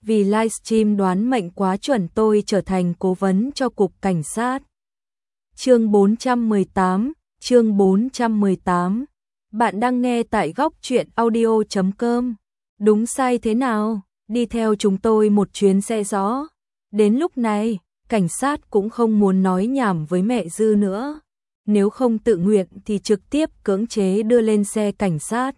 vì livestream đoán mệnh quá chuẩn tôi trở thành cố vấn cho cục cảnh sát. Chương 418. Bạn đang nghe tại góc truyện audio.com. Đúng sai thế nào? Đi theo chúng tôi một chuyến sẽ rõ. Đến lúc này, cảnh sát cũng không muốn nói nhảm với mẹ Dư nữa. Nếu không tự nguyện thì trực tiếp cưỡng chế đưa lên xe cảnh sát.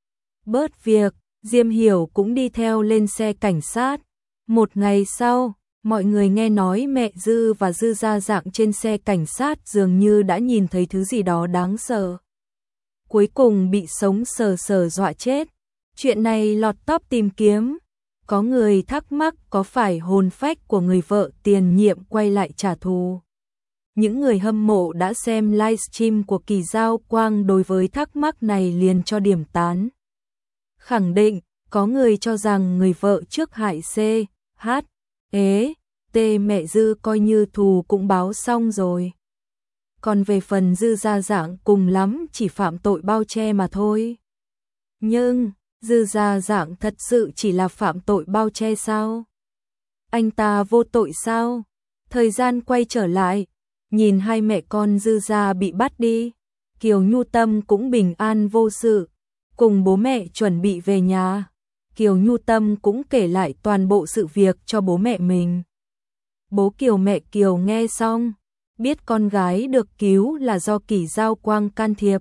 Bớt việc, Diêm Hiểu cũng đi theo lên xe cảnh sát. Một ngày sau, mọi người nghe nói mẹ Dư và Dư Gia Dạng trên xe cảnh sát dường như đã nhìn thấy thứ gì đó đáng sợ. Cuối cùng bị sống sờ sờ dọa chết. Chuyện này lọt top tìm kiếm. Có người thắc mắc có phải hồn phách của người vợ tiền nhiệm quay lại trả thù. Những người hâm mộ đã xem livestream của Kỳ Giao Quang đối với thắc mắc này liền cho điểm tán. Khẳng định, có người cho rằng người vợ trước hại C, H, E, T mẹ Dư coi như thù cũng báo xong rồi. Còn về phần Dư Gia Dạng cùng lắm chỉ phạm tội bao che mà thôi. Nhưng, Dư Gia Dạng thật sự chỉ là phạm tội bao che sao? Anh ta vô tội sao? Thời gian quay trở lại, nhìn hai mẹ con Dư Gia bị bắt đi, Kiều Nhu Tâm cũng bình an vô sự, cùng bố mẹ chuẩn bị về nhà. Kiều Nhu Tâm cũng kể lại toàn bộ sự việc cho bố mẹ mình. Bố Kiều mẹ Kiều nghe xong, biết con gái được cứu là do Kỳ Giao Quang can thiệp,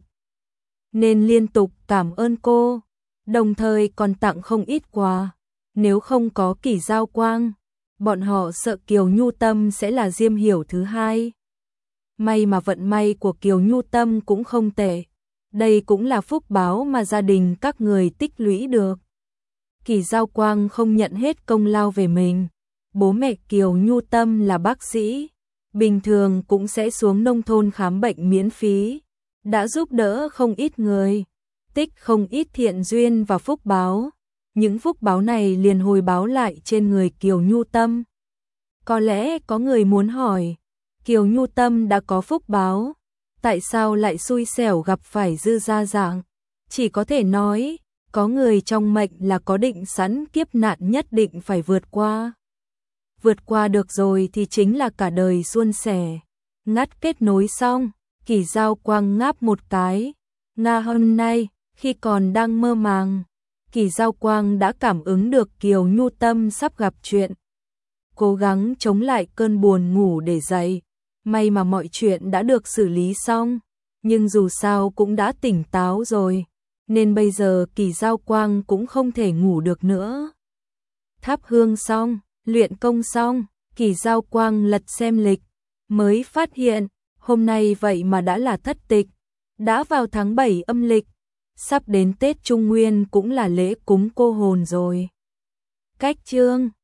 nên liên tục cảm ơn cô, đồng thời còn tặng không ít quà. Nếu không có Kỳ Giao Quang, bọn họ sợ Kiều Nhu Tâm sẽ là Diêm Hiểu thứ hai. May mà vận may của Kiều Nhu Tâm cũng không tệ. Đây cũng là phúc báo mà gia đình các người tích lũy được. Kỳ Giao Quang không nhận hết công lao về mình. Bố mẹ Kiều Nhu Tâm là bác sĩ, bình thường cũng sẽ xuống nông thôn khám bệnh miễn phí, đã giúp đỡ không ít người, tích không ít thiện duyên và phúc báo. Những phúc báo này liền hồi báo lại trên người Kiều Nhu Tâm. Có lẽ có người muốn hỏi, Kiều Nhu Tâm đã có phúc báo, tại sao lại xui xẻo gặp phải Dư Gia Dạng? Chỉ có thể nói, có người trong mệnh là có định sẵn kiếp nạn nhất định phải vượt qua. Vượt qua được rồi thì chính là cả đời suôn sẻ. Ngắt kết nối xong, Kỳ Giao Quang ngáp một cái. Hôm nay, khi còn đang mơ màng, Kỳ Giao Quang đã cảm ứng được Kiều Nhu Tâm sắp gặp chuyện. Cố gắng chống lại cơn buồn ngủ để dậy. May mà mọi chuyện đã được xử lý xong, nhưng dù sao cũng đã tỉnh táo rồi, nên bây giờ Kỳ Giao Quang cũng không thể ngủ được nữa. Thắp hương xong, luyện công xong, Kỳ Giao Quang lật xem lịch, mới phát hiện, hôm nay vậy mà đã là thất tịch, đã vào tháng 7 âm lịch, sắp đến Tết Trung Nguyên cũng là lễ cúng cô hồn rồi. Cách chương